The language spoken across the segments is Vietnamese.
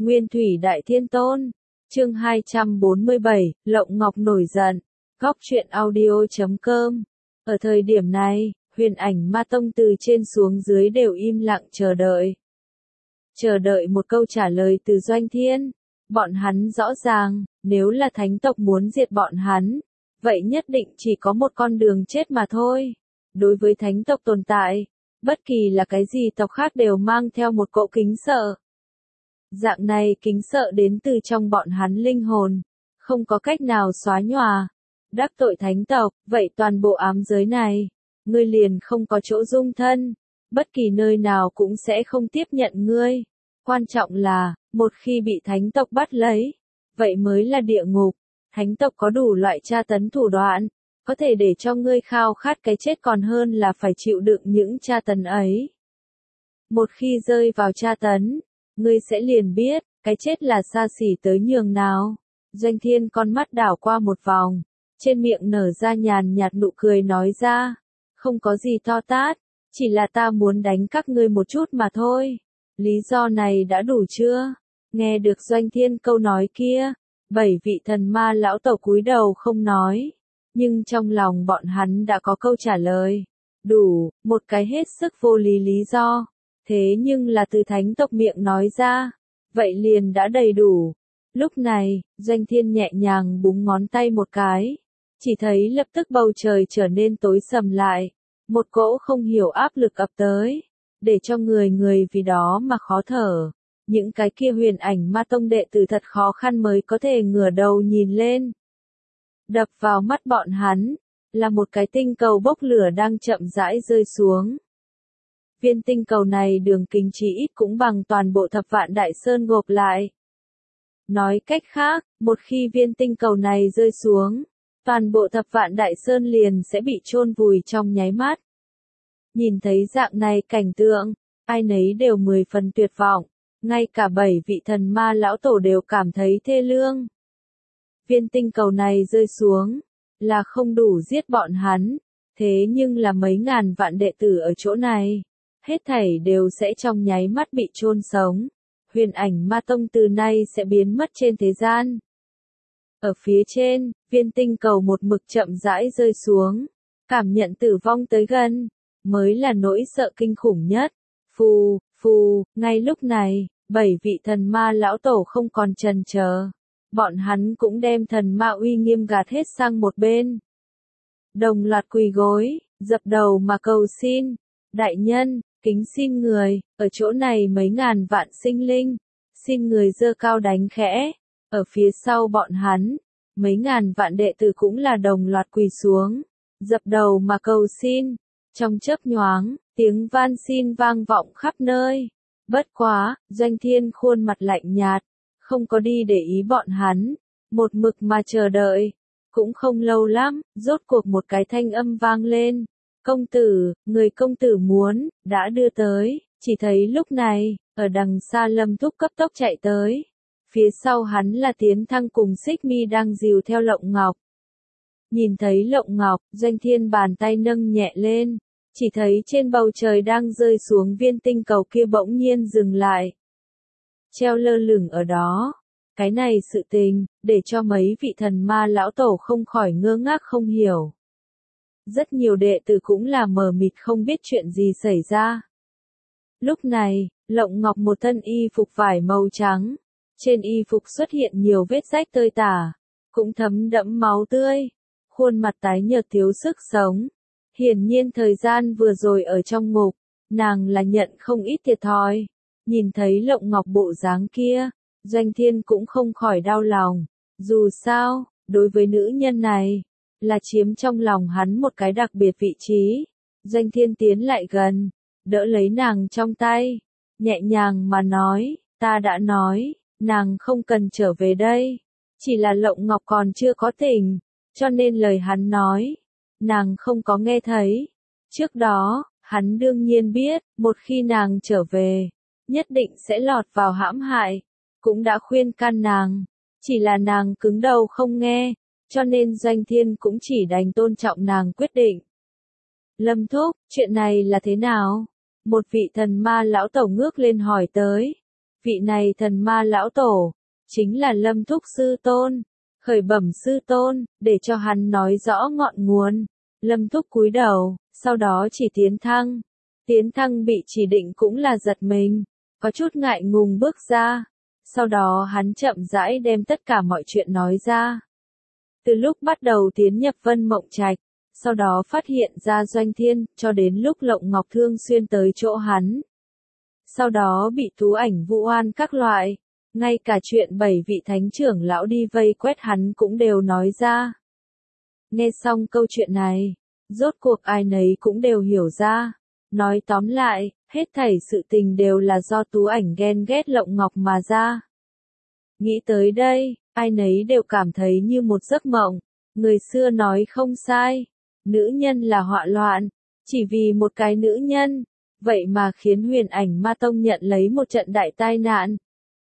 Nguyên Thủy Đại Thiên Tôn. Chương 247, Lộng Ngọc nổi giận. Góc truyện audio.com. Ở thời điểm này, Huyền Ảnh Ma Tông từ trên xuống dưới đều im lặng chờ đợi. Chờ đợi một câu trả lời từ Doanh Thiên. Bọn hắn rõ ràng, nếu là thánh tộc muốn diệt bọn hắn, vậy nhất định chỉ có một con đường chết mà thôi. Đối với thánh tộc tồn tại, bất kỳ là cái gì tộc khác đều mang theo một cỗ kính sợ. Dạng này kính sợ đến từ trong bọn hắn linh hồn, không có cách nào xóa nhòa. Đắc tội thánh tộc, vậy toàn bộ ám giới này, ngươi liền không có chỗ dung thân, bất kỳ nơi nào cũng sẽ không tiếp nhận ngươi. Quan trọng là, một khi bị thánh tộc bắt lấy, vậy mới là địa ngục. Thánh tộc có đủ loại tra tấn thủ đoạn, có thể để cho ngươi khao khát cái chết còn hơn là phải chịu đựng những tra tấn ấy. Một khi rơi vào tra tấn, ngươi sẽ liền biết, cái chết là xa xỉ tới nhường nào. Doanh Thiên con mắt đảo qua một vòng, trên miệng nở ra nhàn nhạt nụ cười nói ra, không có gì to tát, chỉ là ta muốn đánh các ngươi một chút mà thôi. Lý do này đã đủ chưa? Nghe được Doanh Thiên câu nói kia, 7 vị thần ma lão tổ cúi đầu không nói, nhưng trong lòng bọn hắn đã có câu trả lời. Đủ, một cái hết sức vô lý do, thế nhưng là từ thánh tộc miệng nói ra, vậy liền đã đầy đủ. Lúc này, Doanh Thiên nhẹ nhàng búng ngón tay một cái, chỉ thấy lập tức bầu trời trở nên tối sầm lại, một cỗ không hiểu áp lực ập tới, để cho người vì đó mà khó thở. Những cái kia Huyền Ảnh Ma Tông đệ tử thật khó khăn mới có thể ngửa đầu nhìn lên. Đập vào mắt bọn hắn, là một cái tinh cầu bốc lửa đang chậm rãi rơi xuống. Viên tinh cầu này đường kính chỉ ít cũng bằng toàn bộ Thập Vạn Đại Sơn gộp lại. Nói cách khác, một khi viên tinh cầu này rơi xuống, toàn bộ Thập Vạn Đại Sơn liền sẽ bị chôn vùi trong nháy mắt. Nhìn thấy dạng này cảnh tượng, ai nấy đều 10 phần tuyệt vọng, ngay cả 7 vị thần ma lão tổ đều cảm thấy thê lương. Viên tinh cầu này rơi xuống, là không đủ giết bọn hắn, thế nhưng là mấy ngàn vạn đệ tử ở chỗ này, hết thảy đều sẽ trong nháy mắt bị chôn sống. Huyền Ảnh Ma Tông từ nay sẽ biến mất trên thế gian. Ở phía trên, viên tinh cầu một mực chậm rãi rơi xuống, cảm nhận tử vong tới gần, mới là nỗi sợ kinh khủng nhất. Phù, ngay lúc này, 7 vị thần ma lão tổ không còn chần chờ. Bọn hắn cũng đem thần ma uy nghiêm gạt hết sang một bên. Đồng loạt quỳ gối, dập đầu mà cầu xin. Đại nhân, kính xin người, ở chỗ này mấy ngàn vạn sinh linh, xin người giơ cao đánh khẽ. Ở phía sau bọn hắn, mấy ngàn vạn đệ tử cũng là đồng loạt quỳ xuống, dập đầu mà cầu xin. Trong chớp nhoáng, tiếng van xin vang vọng khắp nơi. Bất quá, Doanh Thiên khuôn mặt lạnh nhạt, không có đi để ý bọn hắn, một mực mà chờ đợi. Cũng không lâu lắm, rốt cuộc một cái thanh âm vang lên. Công tử, người công tử muốn, đã đưa tới. Chỉ thấy lúc này, ở đằng xa Lâm Thúc cấp tốc chạy tới. Phía sau hắn là Tiến Thăng cùng Xích Mi đang dìu theo Lộng Ngọc. Nhìn thấy Lộng Ngọc, Doanh Thiên bàn tay nâng nhẹ lên, chỉ thấy trên bầu trời đang rơi xuống viên tinh cầu kia bỗng nhiên dừng lại. Treo lơ lửng ở đó. Cái này sự tình, để cho mấy vị thần ma lão tổ không khỏi ngơ ngác không hiểu. Rất nhiều đệ tử cũng là mờ mịt không biết chuyện gì xảy ra. Lúc này, Lộng Ngọc một thân y phục vải màu trắng. Trên y phục xuất hiện nhiều vết rách tơi tả, cũng thấm đẫm máu tươi. Khuôn mặt tái nhợt thiếu sức sống. Hiển nhiên thời gian vừa rồi ở trong ngục, nàng là nhận không ít thiệt thòi. Nhìn thấy Lộng Ngọc bộ dáng kia, Doanh Thiên cũng không khỏi đau lòng. Dù sao, đối với nữ nhân này, là chiếm trong lòng hắn một cái đặc biệt vị trí. Doanh Thiên tiến lại gần, đỡ lấy nàng trong tay, nhẹ nhàng mà nói, ta đã nói, nàng không cần trở về đây. Chỉ là Lộng Ngọc còn chưa có tỉnh, cho nên lời hắn nói, nàng không có nghe thấy. Trước đó, hắn đương nhiên biết, một khi nàng trở về, nhất định sẽ lọt vào hãm hại. Cũng đã khuyên can nàng, chỉ là nàng cứng đầu không nghe, cho nên Doanh Thiên cũng chỉ đành tôn trọng nàng quyết định. Lâm Thúc, chuyện này là thế nào? Một vị thần ma lão tổ ngước lên hỏi tới. Vị này thần ma lão tổ, chính là Lâm Thúc sư tôn, khởi bẩm sư tôn, để cho hắn nói rõ ngọn nguồn. Lâm Thúc cúi đầu, sau đó chỉ tiến thăng. Tiến thăng bị chỉ định cũng là giật mình, có chút ngại ngùng bước ra. Sau đó hắn chậm rãi đem tất cả mọi chuyện nói ra. Từ lúc bắt đầu tiến nhập Vân Mộng Trạch, sau đó phát hiện ra Doanh Thiên, cho đến lúc Lộng Ngọc thường xuyên tới chỗ hắn. Sau đó bị Tú Ảnh vu oan các loại, ngay cả chuyện 7 vị thánh trưởng lão đi vây quét hắn cũng đều nói ra. Nghe xong câu chuyện này, rốt cuộc ai nấy cũng đều hiểu ra. Nói tóm lại, hết thảy sự tình đều là do Tú Ảnh ghen ghét Lộng Ngọc mà ra. Nghĩ tới đây, ai nấy đều cảm thấy như một giấc mộng. Người xưa nói không sai, nữ nhân là họa loạn, chỉ vì một cái nữ nhân, vậy mà khiến Huyền Ảnh Ma Tông nhận lấy một trận đại tai nạn.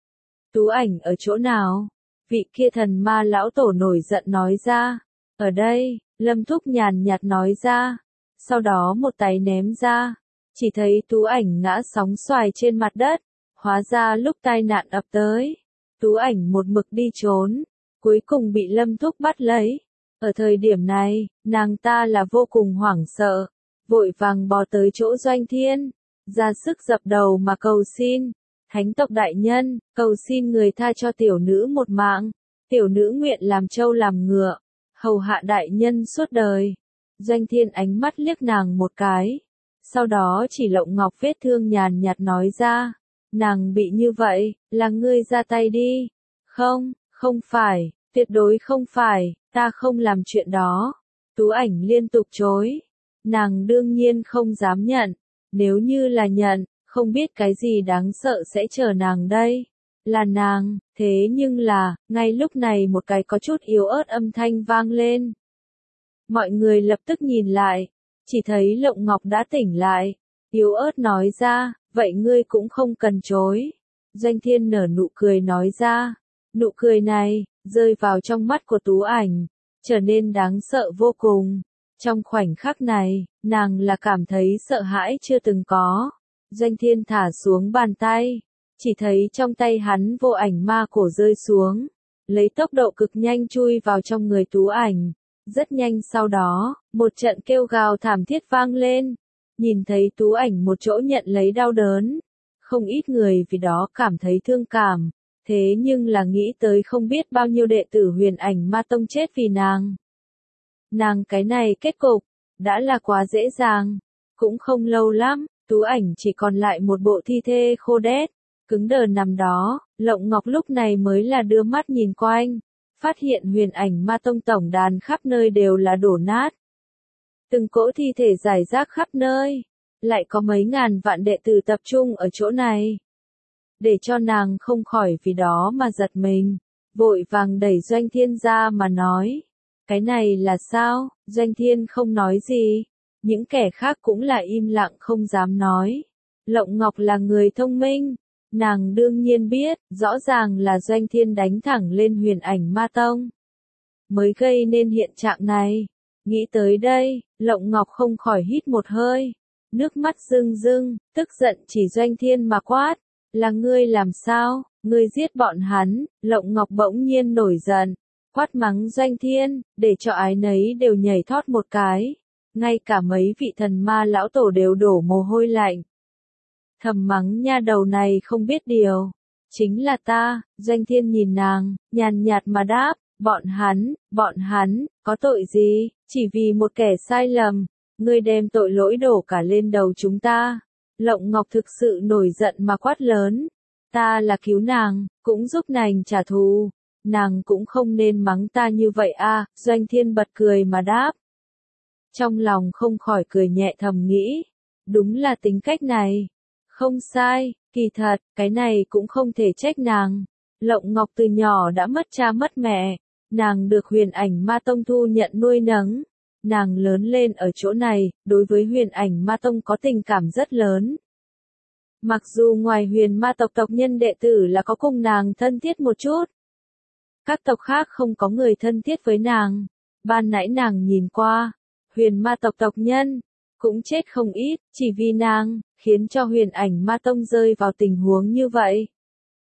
Tú Ảnh ở chỗ nào? Vị kia thần ma lão tổ nổi giận nói ra. Ở đây, Lâm Thúc nhàn nhạt nói ra. Sau đó một tay ném ra, chỉ thấy Tú Ảnh ngã sóng xoài trên mặt đất. Hóa ra lúc tai nạn ập tới, Tú Ảnh một mực đi trốn, cuối cùng bị Lâm Thúc bắt lấy. Ở thời điểm này, nàng ta là vô cùng hoảng sợ, vội vàng bò tới chỗ Doanh Thiên, ra sức dập đầu mà cầu xin. Thánh tộc đại nhân, cầu xin người tha cho tiểu nữ một mạng, tiểu nữ nguyện làm trâu làm ngựa, hầu hạ đại nhân suốt đời. Doanh Thiên ánh mắt liếc nàng một cái, sau đó chỉ Lộng Ngọc vết thương nhàn nhạt nói ra, nàng bị như vậy, là ngươi ra tay đi. Không, không phải, tuyệt đối không phải, ta không làm chuyện đó. Tú Ảnh liên tục chối, nàng đương nhiên không dám nhận, nếu như là nhận, không biết cái gì đáng sợ sẽ chờ nàng đây. Là nàng, thế nhưng là, ngay lúc này một cái có chút yếu ớt âm thanh vang lên. Mọi người lập tức nhìn lại, chỉ thấy Lộng Ngọc đã tỉnh lại, yếu ớt nói ra, vậy ngươi cũng không cần chối. Doanh Thiên nở nụ cười nói ra, nụ cười này, rơi vào trong mắt của Tú Ảnh, trở nên đáng sợ vô cùng. Trong khoảnh khắc này, nàng là cảm thấy sợ hãi chưa từng có. Doanh Thiên thả xuống bàn tay, chỉ thấy trong tay hắn vô ảnh ma cổ rơi xuống, lấy tốc độ cực nhanh chui vào trong người Tú Ảnh. Rất nhanh sau đó, một trận kêu gào thảm thiết vang lên, nhìn thấy Tú Ảnh một chỗ nhận lấy đau đớn. Không ít người vì đó cảm thấy thương cảm, thế nhưng là nghĩ tới không biết bao nhiêu đệ tử Huyền Ảnh Ma Tông chết vì nàng. Nàng cái này kết cục, đã là quá dễ dàng, cũng không lâu lắm. Tú Ảnh chỉ còn lại một bộ thi thể khô đét, cứng đờ nằm đó. Lộng Ngọc lúc này mới là đưa mắt nhìn quanh, phát hiện Huyền Ảnh Ma Tông tổng đàn khắp nơi đều là đổ nát. Từng cỗ thi thể rải rác khắp nơi, lại có mấy ngàn vạn đệ tử tập trung ở chỗ này. Để cho nàng không khỏi vì đó mà giật mình, vội vàng đẩy Doanh Thiên ra mà nói, cái này là sao? Doanh Thiên không nói gì. Những kẻ khác cũng là im lặng không dám nói. Lộng Ngọc là người thông minh, nàng đương nhiên biết, rõ ràng là Doanh Thiên đánh thẳng lên Huyền Ảnh Ma Tông, mới gây nên hiện trạng này. Nghĩ tới đây, Lộng Ngọc không khỏi hít một hơi, nước mắt rưng rưng, tức giận chỉ Doanh Thiên mà quát, là ngươi làm sao, ngươi giết bọn hắn. Lộng Ngọc bỗng nhiên nổi giận, quát mắng Doanh Thiên, để cho ái nấy đều nhảy thót một cái. Ngay cả mấy vị thần ma lão tổ đều đổ mồ hôi lạnh. Thầm mắng nha đầu này không biết điều. Chính là ta. Doanh Thiên nhìn nàng, nhàn nhạt mà đáp, bọn hắn, có tội gì, chỉ vì một kẻ sai lầm, ngươi đem tội lỗi đổ cả lên đầu chúng ta. Lộng Ngọc thực sự nổi giận mà quát lớn, ta là cứu nàng, cũng giúp nàng trả thù, nàng cũng không nên mắng ta như vậy a. Doanh Thiên bật cười mà đáp. Trong lòng không khỏi cười nhẹ thầm nghĩ, đúng là tính cách này. Không sai, kỳ thật, cái này cũng không thể trách nàng. Lộng Ngọc từ nhỏ đã mất cha mất mẹ, nàng được Huyền Ảnh Ma Tông thu nhận nuôi nấng. Nàng lớn lên ở chỗ này, đối với Huyền Ảnh Ma Tông có tình cảm rất lớn. Mặc dù ngoài Huyền Ma tộc tộc nhân đệ tử là có cùng nàng thân thiết một chút, các tộc khác không có người thân thiết với nàng. Ban nãy nàng nhìn qua, Huyền Ma tộc tộc nhân cũng chết không ít, chỉ vì nàng, khiến cho Huyền Ảnh Ma Tông rơi vào tình huống như vậy.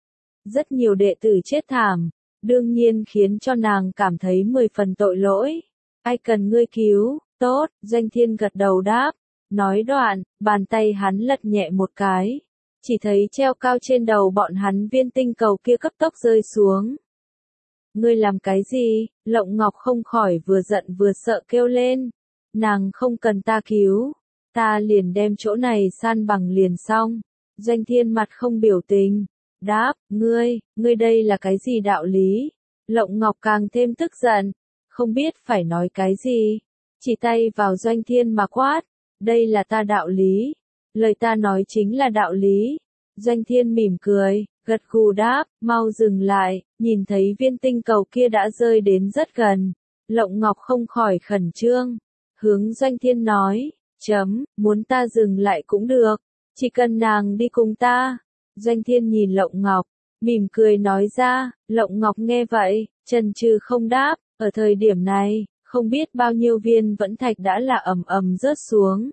rất nhiều đệ tử chết thảm, đương nhiên khiến cho nàng cảm thấy 10 phần tội lỗi. Ai cần ngươi cứu, tốt, Doanh Thiên gật đầu đáp, nói đoạn, bàn tay hắn lật nhẹ một cái, chỉ thấy treo cao trên đầu bọn hắn viên tinh cầu kia cấp tốc rơi xuống. Ngươi làm cái gì? Lộng Ngọc không khỏi vừa giận vừa sợ kêu lên. Nàng không cần ta cứu, ta liền đem chỗ này san bằng liền xong. Doanh Thiên mặt không biểu tình, đáp, ngươi đây là cái gì đạo lý? Lộng Ngọc càng thêm tức giận, không biết phải nói cái gì, chỉ tay vào Doanh Thiên mà quát, đây là ta đạo lý, lời ta nói chính là đạo lý. Doanh Thiên mỉm cười, gật gù đáp, mau dừng lại, nhìn thấy viên tinh cầu kia đã rơi đến rất gần. Lộng Ngọc không khỏi khẩn trương, hướng Doanh Thiên nói, muốn ta dừng lại cũng được, chỉ cần nàng đi cùng ta. Doanh Thiên nhìn Lộng Ngọc, mỉm cười nói ra, Lộng Ngọc nghe vậy, chần chừ không đáp, ở thời điểm này, không biết bao nhiêu viên vẫn thạch đã là ầm ầm rớt xuống.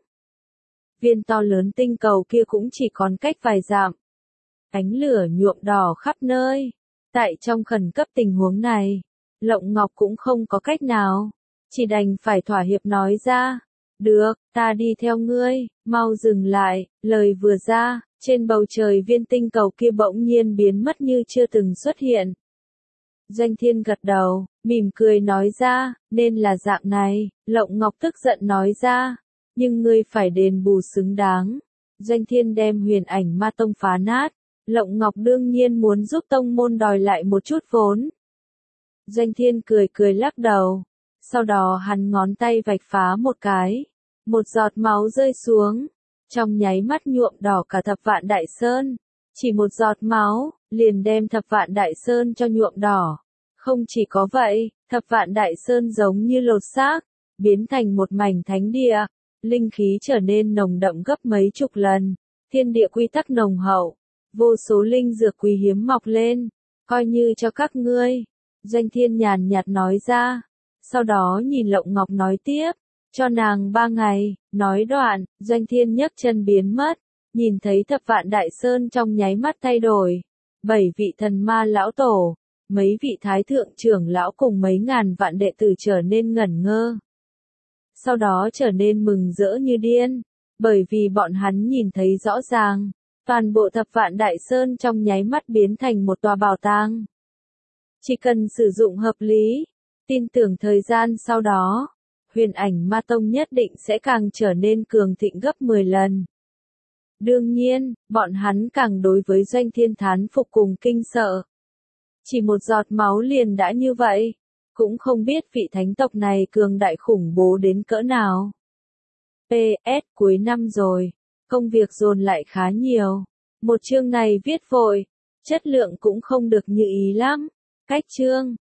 Viên to lớn tinh cầu kia cũng chỉ còn cách vài dặm. Ánh lửa nhuộm đỏ khắp nơi. Tại trong khẩn cấp tình huống này, Lộng Ngọc cũng không có cách nào, chỉ đành phải thỏa hiệp nói ra, được, ta đi theo ngươi, mau dừng lại. Lời vừa ra, trên bầu trời viên tinh cầu kia bỗng nhiên biến mất như chưa từng xuất hiện. Doanh Thiên gật đầu, mỉm cười nói ra, nên là dạng này. Lộng Ngọc tức giận nói ra, nhưng ngươi phải đền bù xứng đáng. Doanh Thiên đem Huyền Ảnh Ma Tông phá nát, Lộng Ngọc đương nhiên muốn giúp tông môn đòi lại một chút vốn. Doanh Thiên cười cười lắc đầu, sau đó hắn ngón tay vạch phá một cái, một giọt máu rơi xuống, trong nháy mắt nhuộm đỏ cả Thập Vạn Đại Sơn. Chỉ một giọt máu, liền đem Thập Vạn Đại Sơn cho nhuộm đỏ. Không chỉ có vậy, Thập Vạn Đại Sơn giống như lột xác, biến thành một mảnh thánh địa, linh khí trở nên nồng đậm gấp mấy chục lần, thiên địa quy tắc nồng hậu, vô số linh dược quý hiếm mọc lên, coi như cho các ngươi. Doanh Thiên nhàn nhạt nói ra, sau đó nhìn Lộng Ngọc nói tiếp, cho nàng 3 ngày, nói đoạn, Doanh Thiên nhấc chân biến mất, nhìn thấy Thập Vạn Đại Sơn trong nháy mắt thay đổi, 7 vị thần ma lão tổ, mấy vị thái thượng trưởng lão cùng mấy ngàn vạn đệ tử trở nên ngẩn ngơ. Sau đó trở nên mừng rỡ như điên, bởi vì bọn hắn nhìn thấy rõ ràng, toàn bộ Thập Vạn Đại Sơn trong nháy mắt biến thành một tòa bảo tàng. Chỉ cần sử dụng hợp lý, tin tưởng thời gian sau đó, Huyền Ảnh Ma Tông nhất định sẽ càng trở nên cường thịnh gấp 10 lần. Đương nhiên, bọn hắn càng đối với Doanh Thiên thán phục cùng kinh sợ. Chỉ một giọt máu liền đã như vậy, cũng không biết vị thánh tộc này cường đại khủng bố đến cỡ nào. PS, cuối năm rồi, công việc dồn lại khá nhiều. Một chương này viết vội, chất lượng cũng không được như ý lắm. Cách chương